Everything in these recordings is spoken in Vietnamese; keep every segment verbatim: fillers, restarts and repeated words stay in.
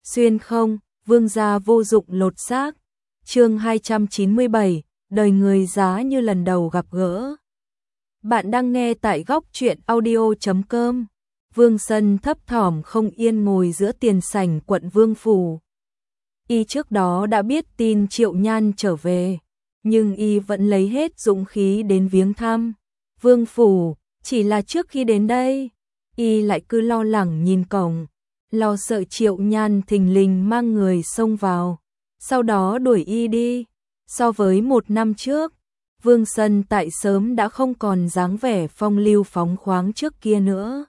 Xuyên không, vương gia vô dụng lột xác. Chương hai trăm chín mươi bảy, đời người giá như lần đầu gặp gỡ. Bạn đang nghe tại góc truyện audio chấm com. Vương Sân thấp thỏm không yên ngồi giữa tiền sảnh quận Vương Phủ. Y trước đó đã biết tin Triệu Nhan trở về, nhưng y vẫn lấy hết dũng khí đến viếng thăm Vương Phủ. Chỉ là trước khi đến đây, y lại cứ lo lắng nhìn cổng, lo sợ Triệu Nhan thình lình mang người xông vào, sau đó đuổi y đi. So với một năm trước, Vương Sân tại sớm đã không còn dáng vẻ phong lưu phóng khoáng trước kia nữa.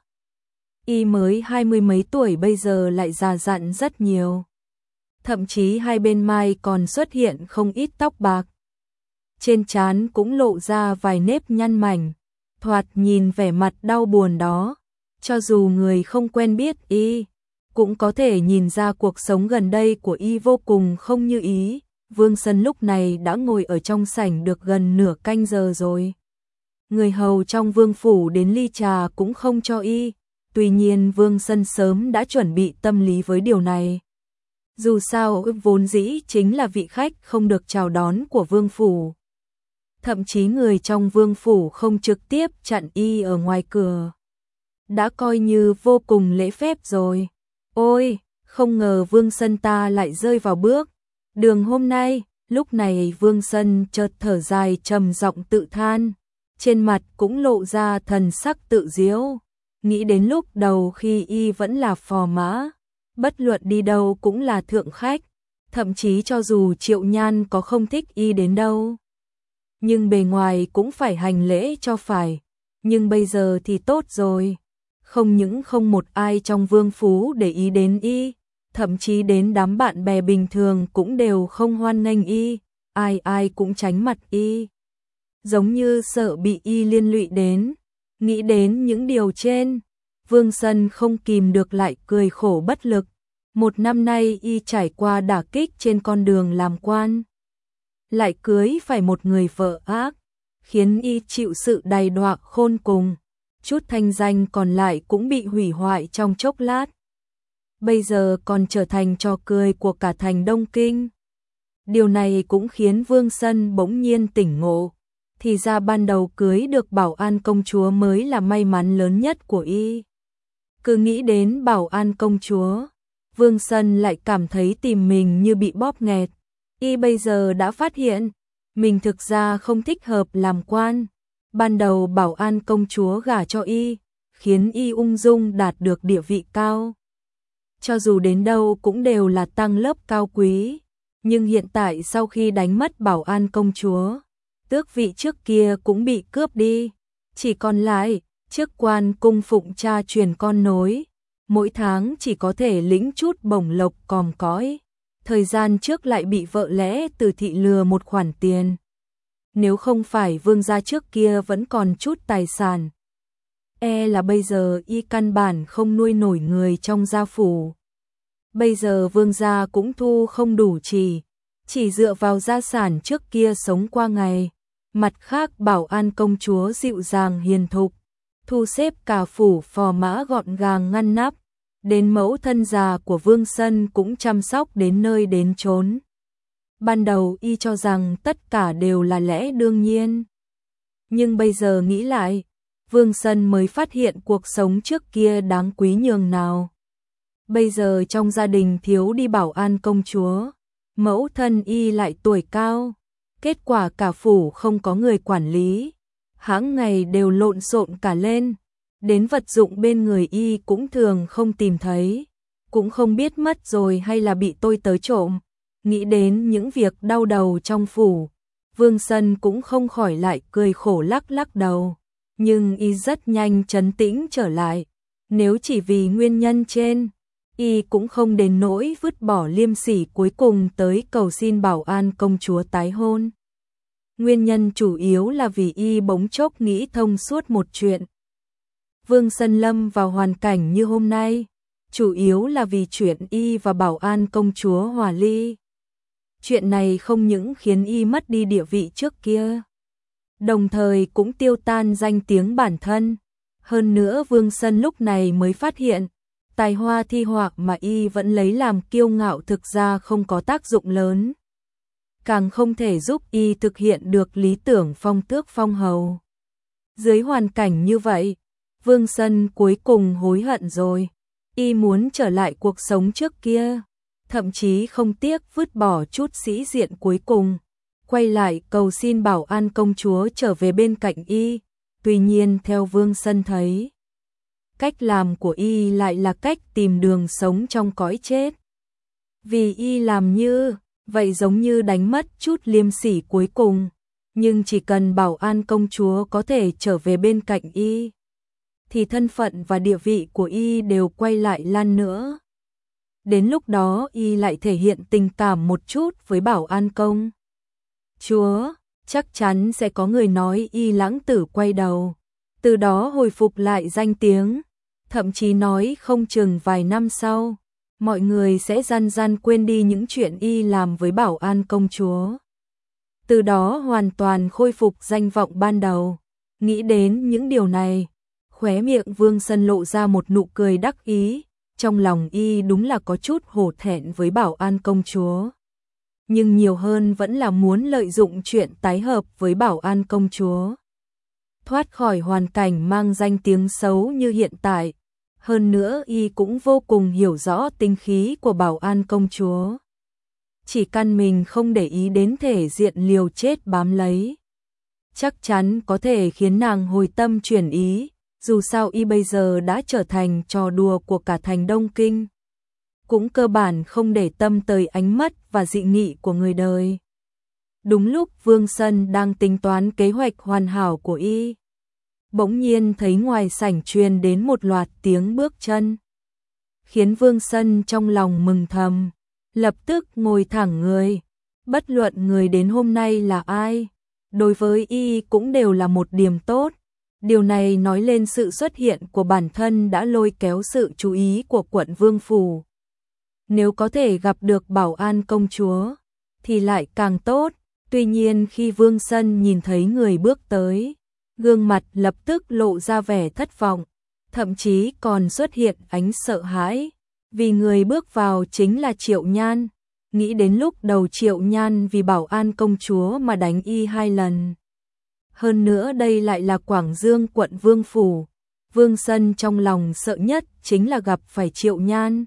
Y mới hai mươi mấy tuổi bây giờ lại già dặn rất nhiều. Thậm chí hai bên mai còn xuất hiện không ít tóc bạc. Trên trán cũng lộ ra vài nếp nhăn mảnh, thoạt nhìn vẻ mặt đau buồn đó. Cho dù người không quen biết y, cũng có thể nhìn ra cuộc sống gần đây của y vô cùng không như ý. Vương Sân lúc này đã ngồi ở trong sảnh được gần nửa canh giờ rồi. Người hầu trong Vương Phủ đến ly trà cũng không cho y. Tuy nhiên Vương Sân sớm đã chuẩn bị tâm lý với điều này. Dù sao vốn dĩ chính là vị khách không được chào đón của Vương Phủ. Thậm chí người trong Vương Phủ không trực tiếp chặn y ở ngoài cửa, đã coi như vô cùng lễ phép rồi. Ôi, không ngờ Vương Sân ta lại rơi vào bước đường hôm nay. Lúc này Vương Sân chợt thở dài trầm giọng tự than, trên mặt cũng lộ ra thần sắc tự diễu. Nghĩ đến lúc đầu khi y vẫn là phò mã, bất luận đi đâu cũng là thượng khách, thậm chí cho dù Triệu Nhan có không thích y đến đâu, nhưng bề ngoài cũng phải hành lễ cho phải. Nhưng bây giờ thì tốt rồi, không những không một ai trong Vương Phủ để ý đến y, thậm chí đến đám bạn bè bình thường cũng đều không hoan nghênh y, ai ai cũng tránh mặt y, giống như sợ bị y liên lụy đến. Nghĩ đến những điều trên, Vương Sân không kìm được lại cười khổ bất lực. Một năm nay y trải qua đả kích trên con đường làm quan, lại cưới phải một người vợ ác, khiến y chịu sự đầy đọa khôn cùng. Chút thanh danh còn lại cũng bị hủy hoại trong chốc lát. Bây giờ còn trở thành trò cười của cả thành Đông Kinh. Điều này cũng khiến Vương Sân bỗng nhiên tỉnh ngộ. Thì ra ban đầu cưới được Bảo An công chúa mới là may mắn lớn nhất của y. Cứ nghĩ đến Bảo An công chúa, Vương Sân lại cảm thấy tim mình như bị bóp nghẹt. Y bây giờ đã phát hiện, mình thực ra không thích hợp làm quan. Ban đầu Bảo An công chúa gả cho y, khiến y ung dung đạt được địa vị cao. Cho dù đến đâu cũng đều là tăng lớp cao quý. Nhưng hiện tại sau khi đánh mất Bảo An công chúa, tước vị trước kia cũng bị cướp đi, chỉ còn lại chức quan cung phụng cha truyền con nối, mỗi tháng chỉ có thể lĩnh chút bổng lộc còm cõi. Thời gian trước lại bị vợ lẽ Từ Thị lừa một khoản tiền. Nếu không phải vương gia trước kia vẫn còn chút tài sản, e là bây giờ y căn bản không nuôi nổi người trong gia phủ. Bây giờ vương gia cũng thu không đủ chỉ, chỉ dựa vào gia sản trước kia sống qua ngày. Mặt khác Bảo An công chúa dịu dàng hiền thục, thu xếp cả phủ phò mã gọn gàng ngăn nắp, đến mẫu thân già của Vương Sân cũng chăm sóc đến nơi đến chốn. Ban đầu y cho rằng tất cả đều là lẽ đương nhiên, nhưng bây giờ nghĩ lại, Vương Sân mới phát hiện cuộc sống trước kia đáng quý nhường nào. Bây giờ trong gia đình thiếu đi Bảo An công chúa, mẫu thân y lại tuổi cao, kết quả cả phủ không có người quản lý, hãng ngày đều lộn xộn cả lên, đến vật dụng bên người y cũng thường không tìm thấy, cũng không biết mất rồi hay là bị tôi tới trộm. Nghĩ đến những việc đau đầu trong phủ, Vương Sân cũng không khỏi lại cười khổ lắc lắc đầu, nhưng y rất nhanh trấn tĩnh trở lại. Nếu chỉ vì nguyên nhân trên, y cũng không đến nỗi vứt bỏ liêm sỉ cuối cùng tới cầu xin Bảo An công chúa tái hôn. Nguyên nhân chủ yếu là vì y bỗng chốc nghĩ thông suốt một chuyện. Vương Sân lâm vào hoàn cảnh như hôm nay, chủ yếu là vì chuyện y và Bảo An công chúa hòa ly. Chuyện này không những khiến y mất đi địa vị trước kia, đồng thời cũng tiêu tan danh tiếng bản thân. Hơn nữa Vương Sân lúc này mới phát hiện, Tài hoa thi họa mà y vẫn lấy làm kiêu ngạo thực ra không có tác dụng lớn, càng không thể giúp y thực hiện được lý tưởng phong tước phong hầu. Dưới hoàn cảnh như vậy, Vương Sân cuối cùng hối hận rồi, y muốn trở lại cuộc sống trước kia, thậm chí không tiếc vứt bỏ chút sĩ diện cuối cùng, quay lại cầu xin Bảo An công chúa trở về bên cạnh y. Tuy nhiên theo Vương Sân thấy, cách làm của y lại là cách tìm đường sống trong cõi chết. Vì y làm như vậy giống như đánh mất chút liêm sỉ cuối cùng, nhưng chỉ cần Bảo An công chúa có thể trở về bên cạnh y, thì thân phận và địa vị của y đều quay lại lan nữa. Đến lúc đó y lại thể hiện tình cảm một chút với Bảo An công chúa, chắc chắn sẽ có người nói y lãng tử quay đầu, từ đó hồi phục lại danh tiếng, thậm chí nói không chừng vài năm sau, mọi người sẽ dần dần quên đi những chuyện y làm với Bảo An công chúa. Từ đó hoàn toàn khôi phục danh vọng ban đầu. Nghĩ đến những điều này, khóe miệng Vương Sân lộ ra một nụ cười đắc ý, trong lòng y đúng là có chút hổ thẹn với Bảo An công chúa. Nhưng nhiều hơn vẫn là muốn lợi dụng chuyện tái hợp với Bảo An công chúa, thoát khỏi hoàn cảnh mang danh tiếng xấu như hiện tại. Hơn nữa y cũng vô cùng hiểu rõ tính khí của Bảo An công chúa. Chỉ căn mình không để ý đến thể diện liều chết bám lấy, chắc chắn có thể khiến nàng hồi tâm chuyển ý, dù sao y bây giờ đã trở thành trò đùa của cả thành Đông Kinh. Cũng cơ bản không để tâm tới ánh mắt và dị nghị của người đời. Đúng lúc Vương Sân đang tính toán kế hoạch hoàn hảo của y, bỗng nhiên thấy ngoài sảnh truyền đến một loạt tiếng bước chân, khiến Vương Sân trong lòng mừng thầm, lập tức ngồi thẳng người. Bất luận người đến hôm nay là ai, đối với y cũng đều là một điểm tốt. Điều này nói lên sự xuất hiện của bản thân đã lôi kéo sự chú ý của quận Vương phủ. Nếu có thể gặp được Bảo An công chúa thì lại càng tốt. Tuy nhiên khi Vương Sân nhìn thấy người bước tới, gương mặt lập tức lộ ra vẻ thất vọng, thậm chí còn xuất hiện ánh sợ hãi, vì người bước vào chính là Triệu Nhan. Nghĩ đến lúc đầu Triệu Nhan vì Bảo An công chúa mà đánh y hai lần. Hơn nữa đây lại là Quảng Dương quận Vương phủ. Vương Sân trong lòng sợ nhất chính là gặp phải Triệu Nhan.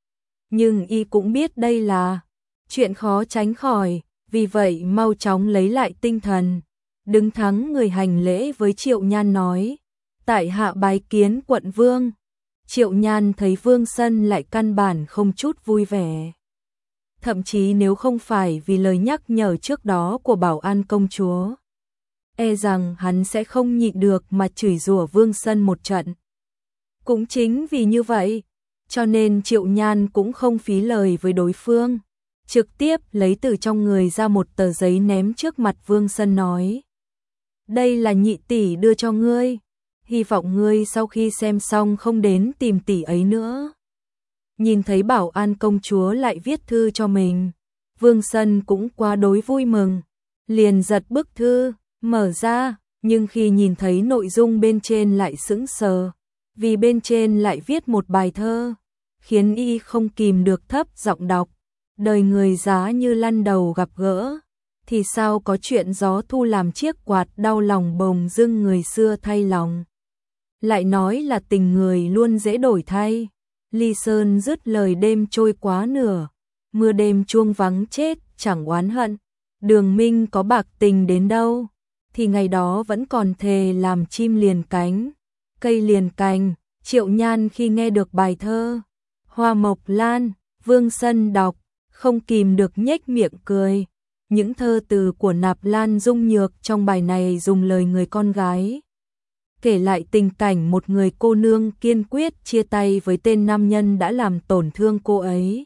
Nhưng y cũng biết đây là chuyện khó tránh khỏi, vì vậy mau chóng lấy lại tinh thần, đứng thẳng người hành lễ với Triệu Nhan nói: tại hạ bái kiến quận vương. Triệu Nhan thấy Vương Sân lại căn bản không chút vui vẻ. Thậm chí nếu không phải vì lời nhắc nhở trước đó của Bảo An công chúa, e rằng hắn sẽ không nhịn được mà chửi rủa Vương Sân một trận. Cũng chính vì như vậy, cho nên Triệu Nhan cũng không phí lời với đối phương, trực tiếp lấy từ trong người ra một tờ giấy ném trước mặt Vương Sân nói: đây là nhị tỷ đưa cho ngươi, hy vọng ngươi sau khi xem xong không đến tìm tỷ ấy nữa. Nhìn thấy Bảo An công chúa lại viết thư cho mình, Vương Sân cũng quá đối vui mừng, liền giật bức thư, mở ra, nhưng khi nhìn thấy nội dung bên trên lại sững sờ, vì bên trên lại viết một bài thơ, khiến y không kìm được thấp giọng đọc: đời người giá như lăn đầu gặp gỡ, thì sao có chuyện gió thu làm chiếc quạt đau lòng bồng dưng người xưa thay lòng. Lại nói là tình người luôn dễ đổi thay. Ly Sơn dứt lời đêm trôi quá nửa, mưa đêm chuông vắng chết chẳng oán hận. Đường Minh có bạc tình đến đâu, thì ngày đó vẫn còn thề làm chim liền cánh, cây liền cành. Triệu Nhan khi nghe được bài thơ Hoa Mộc Lan, Vương Sân đọc, không kìm được nhếch miệng cười. Những thơ từ của Nạp Lan Dung Nhược trong bài này dùng lời người con gái, kể lại tình cảnh một người cô nương kiên quyết chia tay với tên nam nhân đã làm tổn thương cô ấy.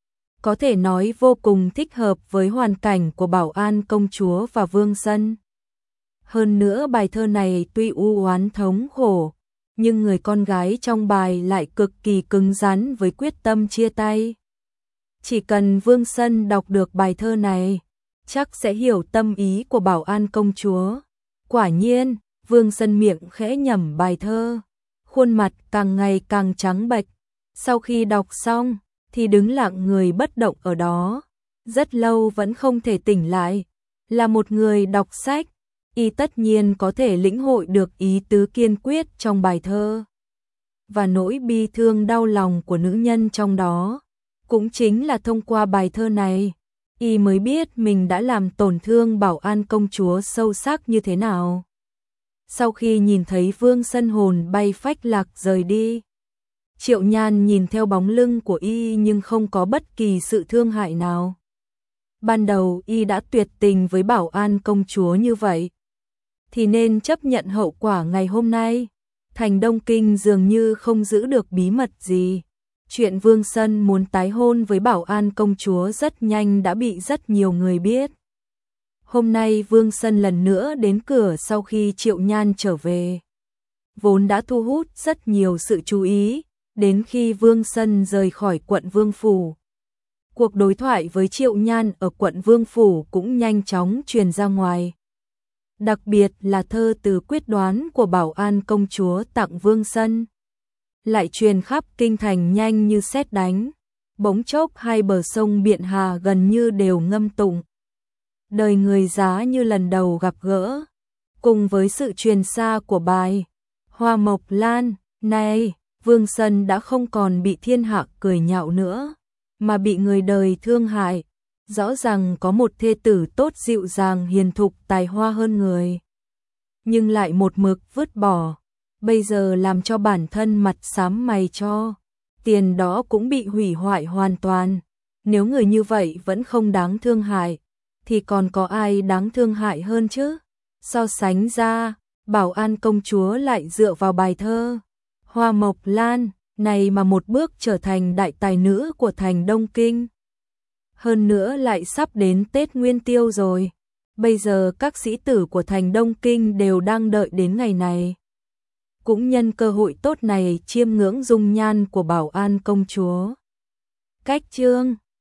Có thể nói vô cùng thích hợp với hoàn cảnh của Bảo An công chúa và Vương Sân. Hơn nữa bài thơ này tuy u oán thống khổ, nhưng người con gái trong bài lại cực kỳ cứng rắn với quyết tâm chia tay. Chỉ cần Vương Sân đọc được bài thơ này, chắc sẽ hiểu tâm ý của Bảo An công chúa. Quả nhiên, Vương Sân miệng khẽ nhẩm bài thơ, khuôn mặt càng ngày càng trắng bệch, Sau khi đọc xong, thì đứng lặng người bất động ở đó, rất lâu vẫn không thể tỉnh lại. Là một người đọc sách, y tất nhiên có thể lĩnh hội được ý tứ kiên quyết trong bài thơ. Và nỗi bi thương đau lòng của nữ nhân trong đó, cũng chính là thông qua bài thơ này, y mới biết mình đã làm tổn thương Bảo An công chúa sâu sắc như thế nào. Sau khi nhìn thấy Vương Sân hồn bay phách lạc rời đi, Triệu Nhan nhìn theo bóng lưng của y nhưng không có bất kỳ sự thương hại nào. Ban đầu y đã tuyệt tình với Bảo An công chúa như vậy, thì nên chấp nhận hậu quả ngày hôm nay. Thành Đông Kinh dường như không giữ được bí mật gì. Chuyện Vương Sân muốn tái hôn với Bảo An công chúa rất nhanh đã bị rất nhiều người biết. Hôm nay Vương Sân lần nữa đến cửa sau khi Triệu Nhan trở về, vốn đã thu hút rất nhiều sự chú ý. Đến khi Vương Sân rời khỏi quận Vương Phủ, cuộc đối thoại với Triệu Nhan ở quận Vương Phủ cũng nhanh chóng truyền ra ngoài. Đặc biệt là thơ từ quyết đoán của Bảo An công chúa tặng Vương Sân, lại truyền khắp kinh thành nhanh như sét đánh. Bỗng chốc hai bờ sông Biện Hà gần như đều ngâm tụng đời người giá như lần đầu gặp gỡ, cùng với sự truyền xa của bài Hoa Mộc Lan này. Vương Sân đã không còn bị thiên hạ cười nhạo nữa, mà bị người đời thương hại. Rõ ràng có một thê tử tốt dịu dàng hiền thục tài hoa hơn người, nhưng lại một mực vứt bỏ. Bây giờ làm cho bản thân mặt xám mày cho, tiền đó cũng bị hủy hoại hoàn toàn. Nếu người như vậy vẫn không đáng thương hại, thì còn có ai đáng thương hại hơn chứ? So sánh ra, Bảo An công chúa lại dựa vào bài thơ Hoa Mộc Lan này mà một bước trở thành đại tài nữ của thành Đông Kinh. Hơn nữa lại sắp đến Tết Nguyên Tiêu rồi. Bây giờ các sĩ tử của thành Đông Kinh đều đang đợi đến ngày này, cũng nhân cơ hội tốt này chiêm ngưỡng dung nhan của Bảo An công chúa. Cách chương